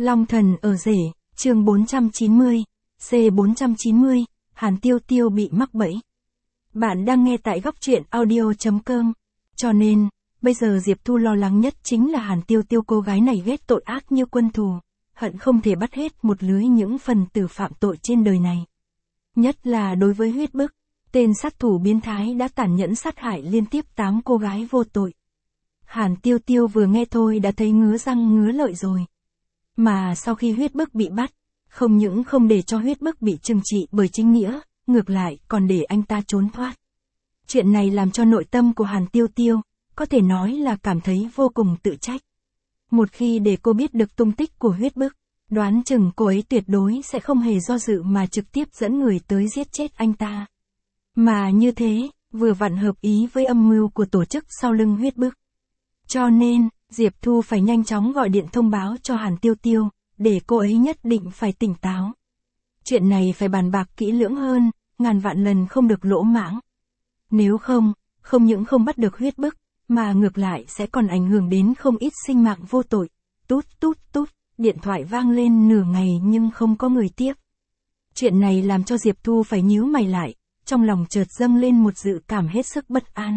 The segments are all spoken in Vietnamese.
Long thần ở rể, chương 490, C490, Hàn Tiêu Tiêu bị mắc bẫy. Bạn đang nghe tại góc truyện audio.com. Cho nên, bây giờ Diệp Thu lo lắng nhất chính là Hàn Tiêu Tiêu, cô gái này ghét tội ác như quân thù, hận không thể bắt hết một lưới những phần tử phạm tội trên đời này. Nhất là đối với Huyết Bức, tên sát thủ biến thái đã tàn nhẫn sát hại liên tiếp 8 cô gái vô tội. Hàn Tiêu Tiêu vừa nghe thôi đã thấy ngứa răng ngứa lợi rồi. Mà sau khi Huyết Bức bị bắt, không những không để cho Huyết Bức bị trừng trị bởi chính nghĩa, ngược lại còn để anh ta trốn thoát. Chuyện này làm cho nội tâm của Hàn Tiêu Tiêu, có thể nói là cảm thấy vô cùng tự trách. Một khi để cô biết được tung tích của Huyết Bức, đoán chừng cô ấy tuyệt đối sẽ không hề do dự mà trực tiếp dẫn người tới giết chết anh ta. Mà như thế, vừa vặn hợp ý với âm mưu của tổ chức sau lưng Huyết Bức. Cho nên, Diệp Thu phải nhanh chóng gọi điện thông báo cho Hàn Tiêu Tiêu, để cô ấy nhất định phải tỉnh táo. Chuyện này phải bàn bạc kỹ lưỡng hơn, ngàn vạn lần không được lỗ mãng. Nếu không, không những không bắt được Huyết Bức, mà ngược lại sẽ còn ảnh hưởng đến không ít sinh mạng vô tội. Tút tút tút, điện thoại vang lên nửa ngày nhưng không có người tiếp. Chuyện này làm cho Diệp Thu phải nhíu mày lại, trong lòng chợt dâng lên một dự cảm hết sức bất an.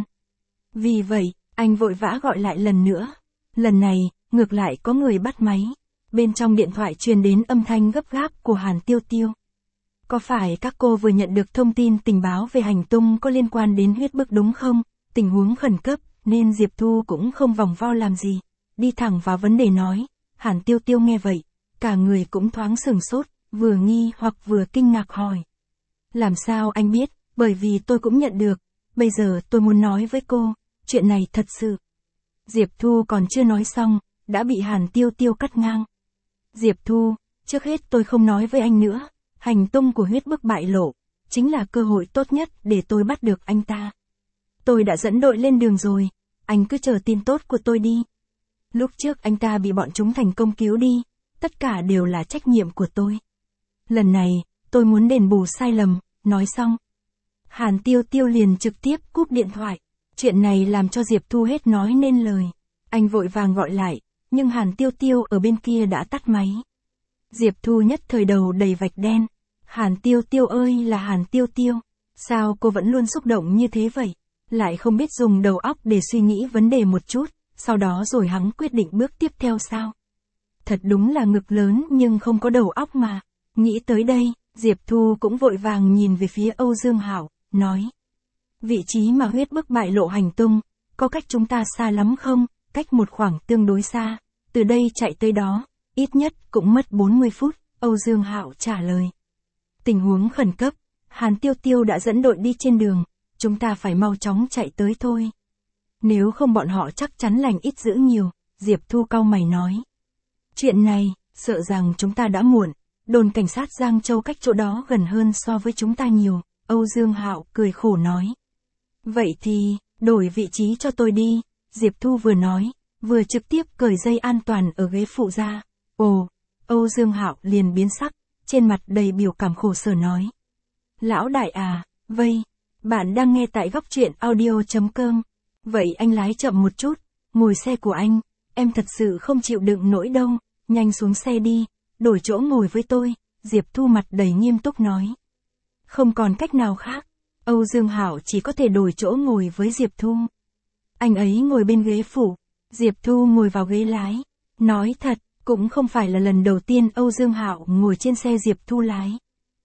Vì vậy, anh vội vã gọi lại lần nữa. Lần này, ngược lại có người bắt máy. Bên trong điện thoại truyền đến âm thanh gấp gáp của Hàn Tiêu Tiêu. Có phải các cô vừa nhận được thông tin tình báo về hành tung có liên quan đến Huyết Bức đúng không? Tình huống khẩn cấp, nên Diệp Thu cũng không vòng vo làm gì. Đi thẳng vào vấn đề nói. Hàn Tiêu Tiêu nghe vậy, cả người cũng thoáng sửng sốt, vừa nghi hoặc vừa kinh ngạc hỏi. Làm sao anh biết? Bởi vì tôi cũng nhận được. Bây giờ tôi muốn nói với cô, chuyện này thật sự. Diệp Thu còn chưa nói xong, đã bị Hàn Tiêu Tiêu cắt ngang. Diệp Thu, trước hết tôi không nói với anh nữa, hành tung của Huyết Bức bại lộ, chính là cơ hội tốt nhất để tôi bắt được anh ta. Tôi đã dẫn đội lên đường rồi, anh cứ chờ tin tốt của tôi đi. Lúc trước anh ta bị bọn chúng thành công cứu đi, tất cả đều là trách nhiệm của tôi. Lần này, tôi muốn đền bù sai lầm, nói xong. Hàn Tiêu Tiêu liền trực tiếp cúp điện thoại. Chuyện này làm cho Diệp Thu hết nói nên lời. Anh vội vàng gọi lại, nhưng Hàn Tiêu Tiêu ở bên kia đã tắt máy. Diệp Thu nhất thời đầu đầy vạch đen. Hàn Tiêu Tiêu ơi là Hàn Tiêu Tiêu, sao cô vẫn luôn xúc động như thế vậy? Lại không biết dùng đầu óc để suy nghĩ vấn đề một chút, sau đó rồi hắn quyết định bước tiếp theo sao? Thật đúng là ngực lớn nhưng không có đầu óc mà. Nghĩ tới đây, Diệp Thu cũng vội vàng nhìn về phía Âu Dương Hạo, nói. Vị trí mà Huyết Bức bại lộ hành tung, có cách chúng ta xa lắm không? Cách một khoảng tương đối xa, từ đây chạy tới đó, ít nhất cũng mất 40 phút, Âu Dương Hạo trả lời. Tình huống khẩn cấp, Hàn Tiêu Tiêu đã dẫn đội đi trên đường, chúng ta phải mau chóng chạy tới thôi. Nếu không bọn họ chắc chắn lành ít dữ nhiều, Diệp Thu cau mày nói. Chuyện này, sợ rằng chúng ta đã muộn, đồn cảnh sát Giang Châu cách chỗ đó gần hơn so với chúng ta nhiều, Âu Dương Hạo cười khổ nói. Vậy thì, đổi vị trí cho tôi đi, Diệp Thu vừa nói, vừa trực tiếp cởi dây an toàn ở ghế phụ ra. Ồ, Âu Dương Hạo liền biến sắc, trên mặt đầy biểu cảm khổ sở nói. Lão đại à, vây, bạn đang nghe tại góc truyện audio.com. Vậy anh lái chậm một chút, ngồi xe của anh, em thật sự không chịu đựng nổi đâu, nhanh xuống xe đi, đổi chỗ ngồi với tôi, Diệp Thu mặt đầy nghiêm túc nói. Không còn cách nào khác, Âu Dương Hạo chỉ có thể đổi chỗ ngồi với Diệp Thu. Anh ấy ngồi bên ghế phụ, Diệp Thu ngồi vào ghế lái. Nói thật, cũng không phải là lần đầu tiên Âu Dương Hạo ngồi trên xe Diệp Thu lái.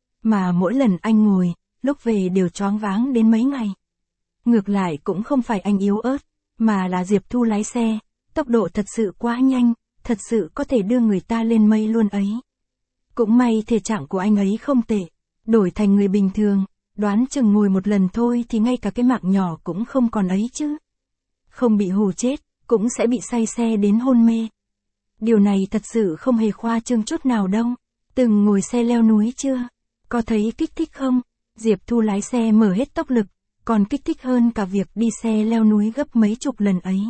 Mà mỗi lần anh ngồi, lúc về đều choáng váng đến mấy ngày. Ngược lại cũng không phải anh yếu ớt, mà là Diệp Thu lái xe, tốc độ thật sự quá nhanh, thật sự có thể đưa người ta lên mây luôn ấy. Cũng may thể trạng của anh ấy không tệ, đổi thành người bình thường, đoán chừng ngồi một lần thôi thì ngay cả cái mạng nhỏ cũng không còn ấy chứ. Không bị hù chết, cũng sẽ bị say xe đến hôn mê. Điều này thật sự không hề khoa trương chút nào đâu. Từng ngồi xe leo núi chưa? Có thấy kích thích không? Diệp Thu lái xe mở hết tốc lực, còn kích thích hơn cả việc đi xe leo núi gấp mấy chục lần ấy.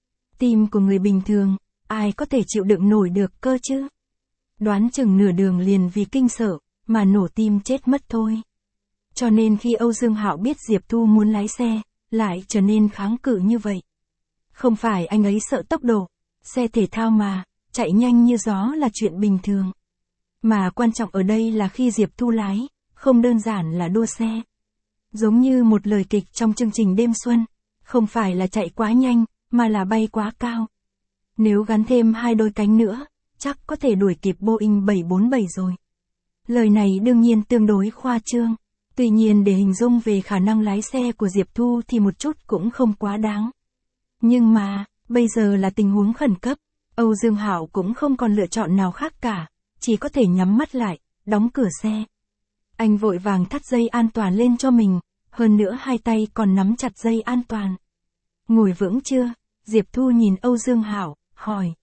Tim của người bình thường, ai có thể chịu đựng nổi được cơ chứ? Đoán chừng nửa đường liền vì kinh sợ, mà nổ tim chết mất thôi. Cho nên khi Âu Dương Hạo biết Diệp Thu muốn lái xe, lại trở nên kháng cự như vậy. Không phải anh ấy sợ tốc độ, xe thể thao mà, chạy nhanh như gió là chuyện bình thường. Mà quan trọng ở đây là khi Diệp Thu lái, không đơn giản là đua xe. Giống như một lời kịch trong chương trình đêm xuân, không phải là chạy quá nhanh, mà là bay quá cao. Nếu gắn thêm 2 đôi cánh nữa, chắc có thể đuổi kịp Boeing 747 rồi. Lời này đương nhiên tương đối khoa trương. Tuy nhiên để hình dung về khả năng lái xe của Diệp Thu thì một chút cũng không quá đáng. Nhưng mà, bây giờ là tình huống khẩn cấp, Âu Dương Hạo cũng không còn lựa chọn nào khác cả, chỉ có thể nhắm mắt lại, đóng cửa xe. Anh vội vàng thắt dây an toàn lên cho mình, hơn nữa 2 tay còn nắm chặt dây an toàn. Ngồi vững chưa? Diệp Thu nhìn Âu Dương Hạo, hỏi.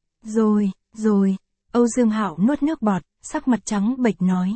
Rồi, Âu Dương Hạo nuốt nước bọt, sắc mặt trắng bệch nói.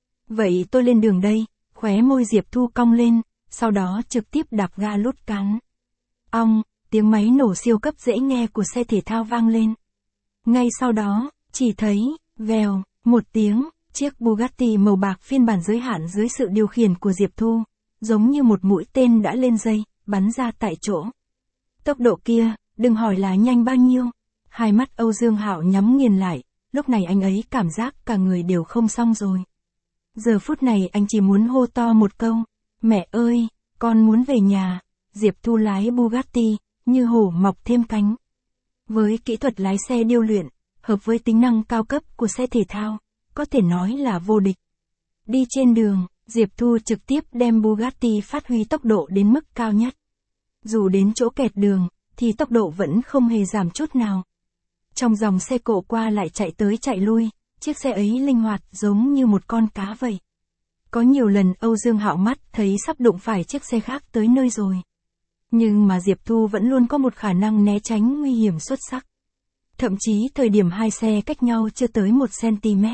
Vậy tôi lên đường đây, khóe môi Diệp Thu cong lên, sau đó trực tiếp đạp ga lút cán. Ong, tiếng máy nổ siêu cấp dễ nghe của xe thể thao vang lên. Ngay sau đó, chỉ thấy, vèo, một tiếng, chiếc Bugatti màu bạc phiên bản giới hạn dưới sự điều khiển của Diệp Thu, giống như một mũi tên đã lên dây, bắn ra tại chỗ. Tốc độ kia, đừng hỏi là nhanh bao nhiêu. Hai mắt Âu Dương Hạo nhắm nghiền lại, lúc này anh ấy cảm giác cả người đều không xong rồi. Giờ phút này anh chỉ muốn hô to một câu, mẹ ơi, con muốn về nhà. Diệp Thu lái Bugatti, như hổ mọc thêm cánh. Với kỹ thuật lái xe điêu luyện, hợp với tính năng cao cấp của xe thể thao, có thể nói là vô địch. Đi trên đường, Diệp Thu trực tiếp đem Bugatti phát huy tốc độ đến mức cao nhất. Dù đến chỗ kẹt đường, thì tốc độ vẫn không hề giảm chút nào. Trong dòng xe cộ qua lại chạy tới chạy lui, chiếc xe ấy linh hoạt giống như một con cá vậy. Có nhiều lần Âu Dương Hạo mắt thấy sắp đụng phải chiếc xe khác tới nơi rồi. Nhưng mà Diệp Thu vẫn luôn có một khả năng né tránh nguy hiểm xuất sắc. Thậm chí thời điểm hai xe cách nhau chưa tới 1 cm.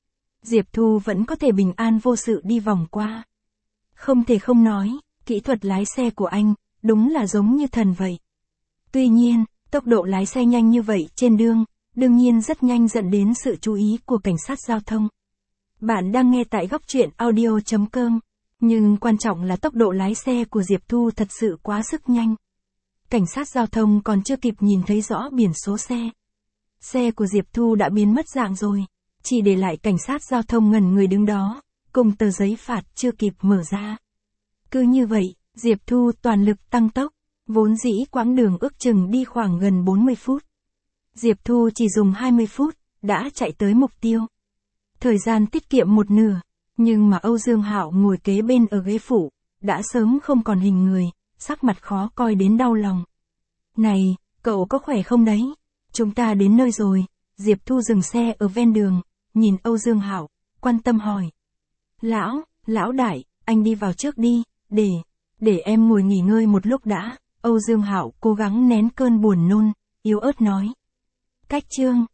Diệp Thu vẫn có thể bình an vô sự đi vòng qua. Không thể không nói, kỹ thuật lái xe của anh, đúng là giống như thần vậy. Tuy nhiên, tốc độ lái xe nhanh như vậy trên đường, đương nhiên rất nhanh dẫn đến sự chú ý của cảnh sát giao thông. Bạn đang nghe tại Góc Truyện Audio.com, nhưng quan trọng là tốc độ lái xe của Diệp Thu thật sự quá sức nhanh. Cảnh sát giao thông còn chưa kịp nhìn thấy rõ biển số xe. Xe của Diệp Thu đã biến mất dạng rồi, chỉ để lại cảnh sát giao thông ngẩn người đứng đó, cùng tờ giấy phạt chưa kịp mở ra. Cứ như vậy, Diệp Thu toàn lực tăng tốc, vốn dĩ quãng đường ước chừng đi khoảng gần 40 phút. Diệp Thu chỉ dùng 20 phút, đã chạy tới mục tiêu. Thời gian tiết kiệm một nửa, nhưng mà Âu Dương Hạo ngồi kế bên ở ghế phụ, đã sớm không còn hình người, sắc mặt khó coi đến đau lòng. Này, cậu có khỏe không đấy? Chúng ta đến nơi rồi. Diệp Thu dừng xe ở ven đường, nhìn Âu Dương Hạo, quan tâm hỏi. Lão đại, anh đi vào trước đi, để em ngồi nghỉ ngơi một lúc đã. Âu Dương Hạo cố gắng nén cơn buồn nôn, yếu ớt nói. Cách chương